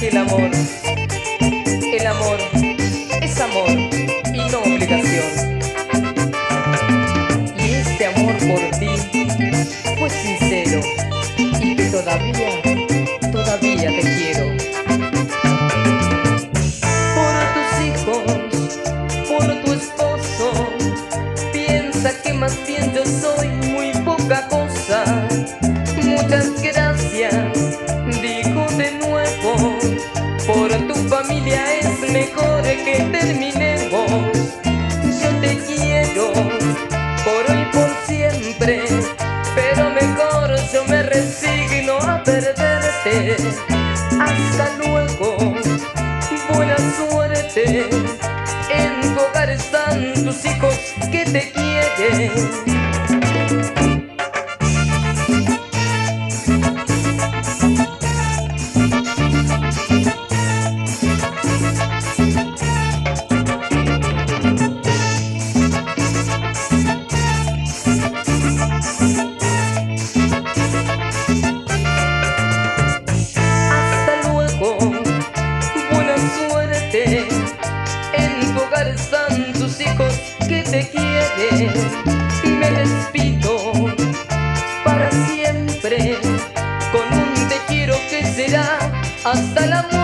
que el amor es amor y no obligación. Y este amor por ti fue sincero y que todavía te quiero. Por tus hijos, por tu esposo, piensa que más bien yo soy muy poca cosa. Muchas gracias, digo de nuevo, por tu familia es mejor que terminemos. Yo te quiero por hoy, por siempre, pero mejor yo me resigno a perderte. Hasta luego, buena suerte, en tu hogar están tus hijos que te quieren. En tu hogar están tus hijos que te quieren. Me despido para siempre con un te quiero que será hasta la muerte.